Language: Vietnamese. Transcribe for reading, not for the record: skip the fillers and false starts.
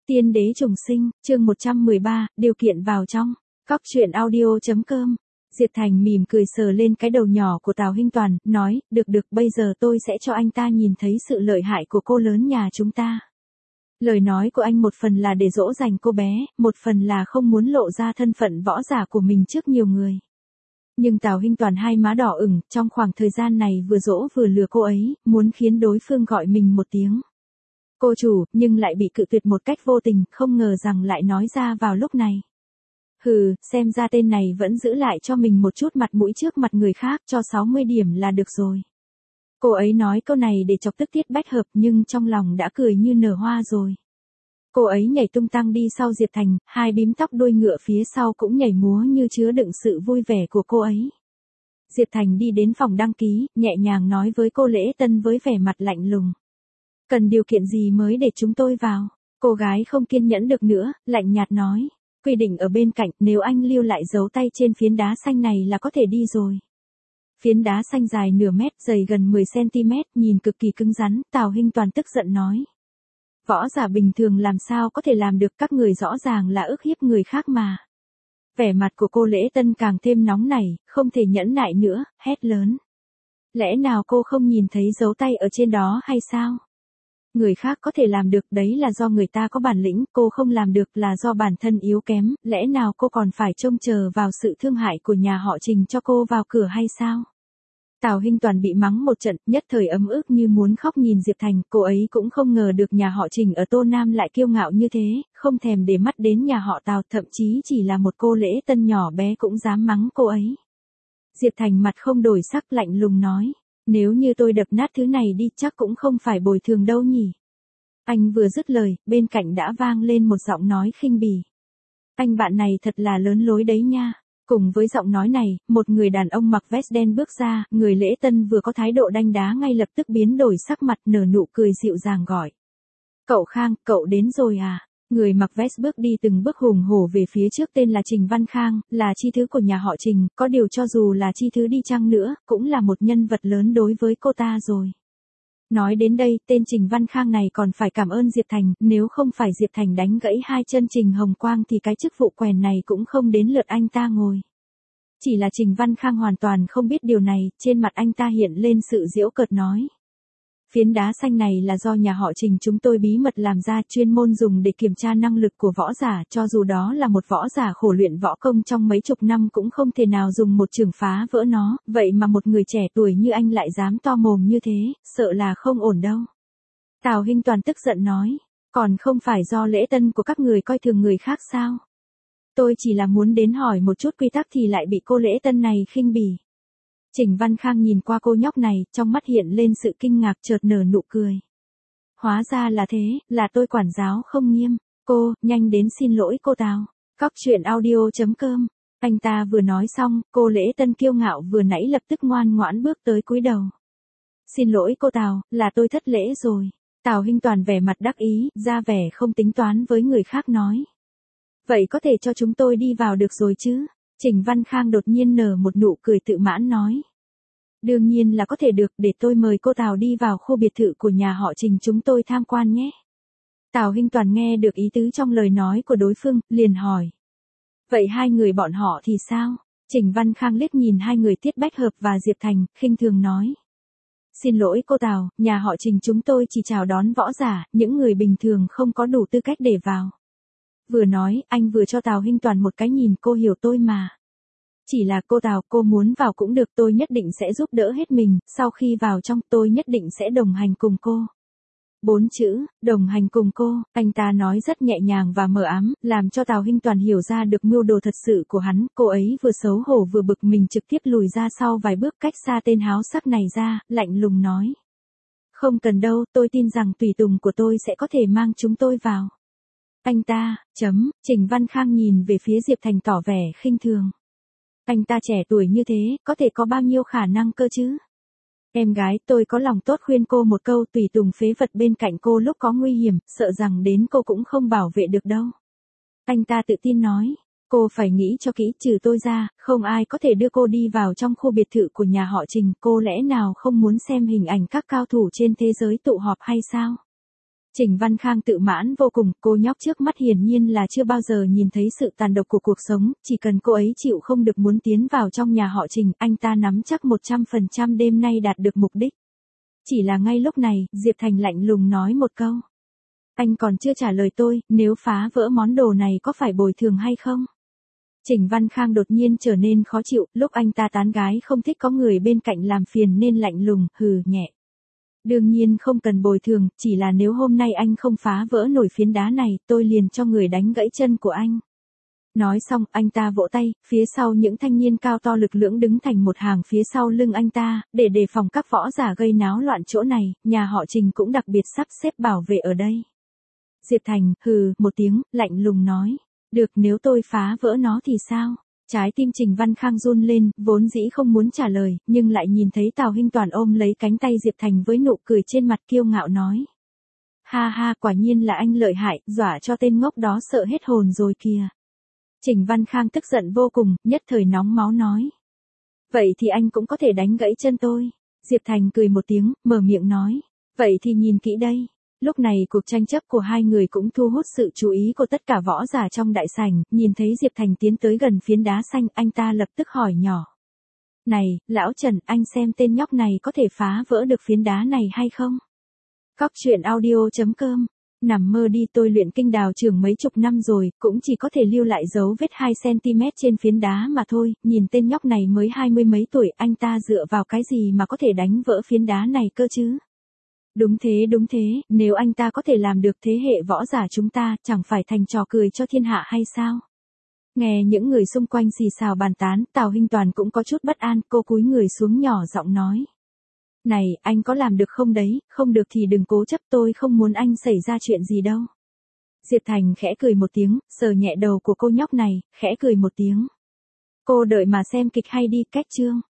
Tiên đế trùng sinh, chương 113, điều kiện vào trong. Góc truyện audio.com. Diệp Thành mỉm cười sờ lên cái đầu nhỏ của Tào Hinh Toàn, nói, được, bây giờ tôi sẽ cho anh ta nhìn thấy sự lợi hại của cô lớn nhà chúng ta. Lời nói của anh một phần là để dỗ dành cô bé, một phần là không muốn lộ ra thân phận võ giả của mình trước nhiều người. Nhưng Tào Hinh Toàn hai má đỏ ửng, trong khoảng thời gian này vừa dỗ vừa lừa cô ấy, muốn khiến đối phương gọi mình một tiếng cô chủ, nhưng lại bị cự tuyệt một cách vô tình, không ngờ rằng lại nói ra vào lúc này. Hừ, xem ra tên này vẫn giữ lại cho mình một chút mặt mũi trước mặt người khác, cho 60 điểm là được rồi. Cô ấy nói câu này để chọc tức Tiết Bách Hợp, nhưng trong lòng đã cười như nở hoa rồi. Cô ấy nhảy tung tăng đi sau Diệp Thành, hai bím tóc đuôi ngựa phía sau cũng nhảy múa như chứa đựng sự vui vẻ của cô ấy. Diệp Thành đi đến phòng đăng ký, nhẹ nhàng nói với cô lễ tân với vẻ mặt lạnh lùng. Cần điều kiện gì mới để chúng tôi vào? Cô gái không kiên nhẫn được nữa, lạnh nhạt nói. Quy định ở bên cạnh, nếu anh lưu lại dấu tay trên phiến đá xanh này là có thể đi rồi. Phiến đá xanh dài nửa mét, dày gần 10cm, nhìn cực kỳ cứng rắn, Tào Hinh Toàn tức giận nói. Võ giả bình thường làm sao có thể làm được, các người rõ ràng là ức hiếp người khác mà. Vẻ mặt của cô lễ tân càng thêm nóng nảy, không thể nhẫn nại nữa, hét lớn. Lẽ nào cô không nhìn thấy dấu tay ở trên đó hay sao? Người khác có thể làm được, đấy là do người ta có bản lĩnh, cô không làm được là do bản thân yếu kém, lẽ nào cô còn phải trông chờ vào sự thương hại của nhà họ Trình cho cô vào cửa hay sao? Tào Hinh Toàn bị mắng một trận, nhất thời ấm ức như muốn khóc nhìn Diệp Thành, cô ấy cũng không ngờ được nhà họ Trình ở Tô Nam lại kiêu ngạo như thế, không thèm để mắt đến nhà họ Tào, thậm chí chỉ là một cô lễ tân nhỏ bé cũng dám mắng cô ấy. Diệp Thành mặt không đổi sắc, lạnh lùng nói. Nếu như tôi đập nát thứ này đi chắc cũng không phải bồi thường đâu nhỉ. Anh vừa dứt lời, bên cạnh đã vang lên một giọng nói khinh bỉ. Anh bạn này thật là lớn lối đấy nha. Cùng với giọng nói này, một người đàn ông mặc vest đen bước ra, người lễ tân vừa có thái độ đanh đá ngay lập tức biến đổi sắc mặt, nở nụ cười dịu dàng gọi. Cậu Khang, cậu đến rồi à? Người mặc vest bước đi từng bước hùng hổ về phía trước tên là Trình Văn Khang, là chi thứ của nhà họ Trình, có điều cho dù là chi thứ đi chăng nữa, cũng là một nhân vật lớn đối với cô ta rồi. Nói đến đây, tên Trình Văn Khang này còn phải cảm ơn Diệp Thành, nếu không phải Diệp Thành đánh gãy hai chân Trình Hồng Quang thì cái chức vụ quèn này cũng không đến lượt anh ta ngồi. Chỉ là Trình Văn Khang hoàn toàn không biết điều này, trên mặt anh ta hiện lên sự giễu cợt nói. Phiến đá xanh này là do nhà họ Trình chúng tôi bí mật làm ra, chuyên môn dùng để kiểm tra năng lực của võ giả, cho dù đó là một võ giả khổ luyện võ công trong mấy chục năm cũng không thể nào dùng một chưởng phá vỡ nó, vậy mà một người trẻ tuổi như anh lại dám to mồm như thế, sợ là không ổn đâu. Tào Hinh Toàn tức giận nói, còn không phải do lễ tân của các người coi thường người khác sao? Tôi chỉ là muốn đến hỏi một chút quy tắc thì lại bị cô lễ tân này khinh bỉ. Trình Văn Khang nhìn qua cô nhóc này, trong mắt hiện lên sự kinh ngạc chợt nở nụ cười. Hóa ra là thế, là tôi quản giáo không nghiêm. Cô, nhanh đến xin lỗi cô Tào. Góc truyện audio.com. Anh ta vừa nói xong, cô lễ tân kiêu ngạo vừa nãy lập tức ngoan ngoãn bước tới cúi đầu. Xin lỗi cô Tào, là tôi thất lễ rồi. Tào Hinh Toàn vẻ mặt đắc ý, ra vẻ không tính toán với người khác nói. Vậy có thể cho chúng tôi đi vào được rồi chứ? Trình Văn Khang đột nhiên nở một nụ cười tự mãn nói. Đương nhiên là có thể được, để tôi mời cô Tào đi vào khu biệt thự của nhà họ Trình chúng tôi tham quan nhé. Tào Hinh Toàn nghe được ý tứ trong lời nói của đối phương, liền hỏi. Vậy hai người bọn họ thì sao? Trình Văn Khang liếc nhìn hai người Tiết Bách Hợp và Diệp Thành, khinh thường nói. Xin lỗi cô Tào, nhà họ Trình chúng tôi chỉ chào đón võ giả, những người bình thường không có đủ tư cách để vào. Vừa nói, anh vừa cho Tào Hinh Toàn một cái nhìn, cô hiểu tôi mà. Chỉ là cô Tào, cô muốn vào cũng được, tôi nhất định sẽ giúp đỡ hết mình, sau khi vào trong tôi nhất định sẽ đồng hành cùng cô. 4 chữ, đồng hành cùng cô, anh ta nói rất nhẹ nhàng và mờ ám, làm cho Tào Hinh Toàn hiểu ra được mưu đồ thật sự của hắn, cô ấy vừa xấu hổ vừa bực mình trực tiếp lùi ra sau vài bước cách xa tên háo sắc này ra, lạnh lùng nói. Không cần đâu, tôi tin rằng tùy tùng của tôi sẽ có thể mang chúng tôi vào. Anh ta, Trình Văn Khang nhìn về phía Diệp Thành tỏ vẻ khinh thường. Anh ta trẻ tuổi như thế, có thể có bao nhiêu khả năng cơ chứ? Em gái, tôi có lòng tốt khuyên cô một câu, tùy tùng phế vật bên cạnh cô lúc có nguy hiểm, sợ rằng đến cô cũng không bảo vệ được đâu. Anh ta tự tin nói, cô phải nghĩ cho kỹ, trừ tôi ra, không ai có thể đưa cô đi vào trong khu biệt thự của nhà họ Trình, cô lẽ nào không muốn xem hình ảnh các cao thủ trên thế giới tụ họp hay sao? Trình Văn Khang tự mãn vô cùng, cô nhóc trước mắt hiển nhiên là chưa bao giờ nhìn thấy sự tàn độc của cuộc sống, chỉ cần cô ấy chịu không được muốn tiến vào trong nhà họ Trình, anh ta nắm chắc 100% đêm nay đạt được mục đích. Chỉ là ngay lúc này, Diệp Thành lạnh lùng nói một câu. Anh còn chưa trả lời tôi, nếu phá vỡ món đồ này có phải bồi thường hay không? Trình Văn Khang đột nhiên trở nên khó chịu, lúc anh ta tán gái không thích có người bên cạnh làm phiền nên lạnh lùng, hừ nhẹ. Đương nhiên không cần bồi thường, chỉ là nếu hôm nay anh không phá vỡ nổi phiến đá này, tôi liền cho người đánh gãy chân của anh. Nói xong, anh ta vỗ tay, phía sau những thanh niên cao to lực lưỡng đứng thành một hàng phía sau lưng anh ta, để đề phòng các võ giả gây náo loạn chỗ này, nhà họ Trình cũng đặc biệt sắp xếp bảo vệ ở đây. Diệp Thành, hừ, một tiếng, lạnh lùng nói. Được, nếu tôi phá vỡ nó thì sao? Trái tim Trình Văn Khang run lên, vốn dĩ không muốn trả lời, nhưng lại nhìn thấy Tào Hinh Toàn ôm lấy cánh tay Diệp Thành với nụ cười trên mặt kiêu ngạo nói. Ha ha, quả nhiên là anh lợi hại, dọa cho tên ngốc đó sợ hết hồn rồi kìa. Trình Văn Khang tức giận vô cùng, nhất thời nóng máu nói. Vậy thì anh cũng có thể đánh gãy chân tôi. Diệp Thành cười một tiếng, mở miệng nói. Vậy thì nhìn kỹ đây. Lúc này cuộc tranh chấp của hai người cũng thu hút sự chú ý của tất cả võ giả trong đại sảnh, nhìn thấy Diệp Thành tiến tới gần phiến đá xanh, anh ta lập tức hỏi nhỏ. Này, lão Trần, anh xem tên nhóc này có thể phá vỡ được phiến đá này hay không? Cóc truyện audio.com. Nằm mơ đi, tôi luyện kinh đào trưởng mấy chục năm rồi, cũng chỉ có thể lưu lại dấu vết 2cm trên phiến đá mà thôi, nhìn tên nhóc này mới 20 mấy tuổi, anh ta dựa vào cái gì mà có thể đánh vỡ phiến đá này cơ chứ? Đúng thế, nếu anh ta có thể làm được thế hệ võ giả chúng ta, chẳng phải thành trò cười cho thiên hạ hay sao? Nghe những người xung quanh xì xào bàn tán, Tào Hinh Toàn cũng có chút bất an, cô cúi người xuống nhỏ giọng nói. Này, anh có làm được không đấy, không được thì đừng cố chấp, tôi không muốn anh xảy ra chuyện gì đâu. Diệp Thành khẽ cười một tiếng, sờ nhẹ đầu của cô nhóc này, khẽ cười một tiếng. Cô đợi mà xem kịch hay đi, cách chương.